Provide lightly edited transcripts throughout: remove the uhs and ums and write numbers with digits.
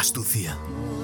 astucia.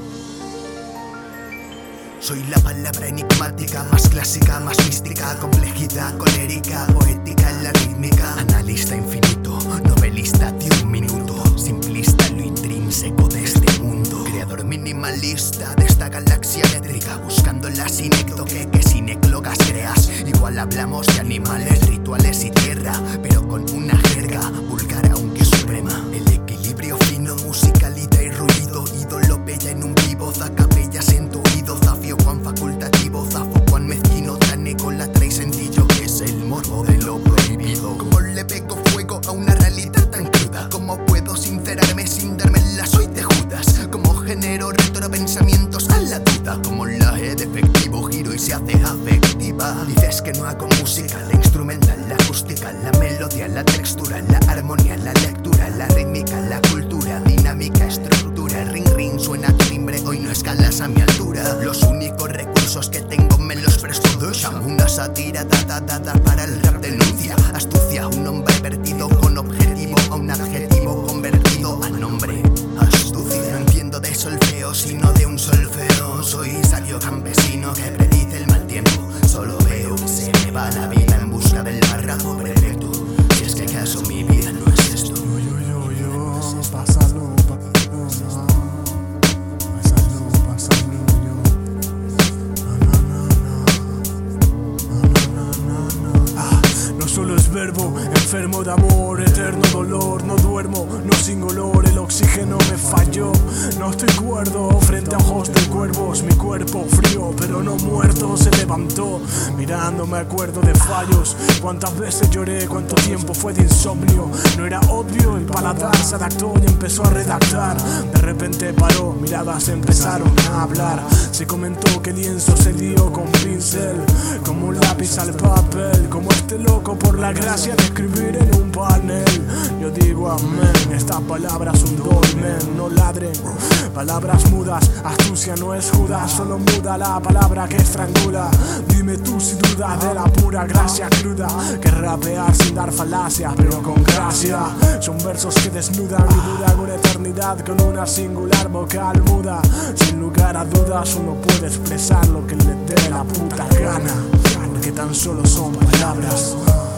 Soy la palabra enigmática, más clásica, más mística, complejidad, colérica, poética en la rítmica. Analista infinito, novelista de un minuto, simplista en lo intrínseco de este mundo. Creador minimalista de esta galaxia métrica, buscando la sinécdoque que sin eclogas creas. Igual hablamos de animales, rituales y tierra, pero con una jerga vulgar aunque suprema. El equilibrio fino, musicalidad y ruido, ídolo bella en un vivo, capellas en tu oído, zafio cuán facultativo, zafo cuán mezquino, tan ególatra y sencillo que es el morbo de lo prohibido. Como le pego fuego a una realidad tan cruda, como puedo sincerarme sin darme la soy de Judas, como genero retropensamientos a la duda, como la he de efectivo giro y se hace afectiva. Dices que no hago música, la instrumental, la acústica, la melodía, la textura, la armonía, la lectura, la rítmica, la cultura, dinámica, estructura, ring ring suena tu timbre, hoy no escalas a mi altura. Los únicos recursos que tengo me los presto de Sham, una sátira dada para el rap denuncia, astucia, un hombre vertido con objetivo a un adjetivo convertido a nombre, astucia. No entiendo de solfeo sino de un solfeo, soy sabio campesino que predice el mal tiempo, solo veo que se me va la vida en busca del barraco perfecto, si es que acaso mi vida no es esto. Pásalo, no solo es verbo, enfermo de amor, eterno dolor, no duermo, no sin olor, el oxígeno me falló, no estoy cuerdo frente a ojos de cuervos, mi cuerpo frío pero no muerto se levantó, mirando me acuerdo de fallos, cuántas veces lloré, cuánto tiempo fue de insomnio, no era obvio, el paladar se adaptó y empezó a redactar, de repente paró, miradas empezaron a hablar, se comentó que lienzo se dio con pincel, como un lápiz al papel, como este loco por la gracia de escribir en un panel. Yo digo amén, estas palabras un dolmen, no ladren, palabras mudas, astucia no es Judas, solo muda la palabra que estrangula. Dime tú si dudas de la pura gracia cruda, que rapear sin dar falacias pero con gracia. Son versos que desnudan mi duda con eternidad, con una singular vocal muda. Sin lugar a dudas uno puede expresar lo que le dé la puta gana, porque tan solo son palabras.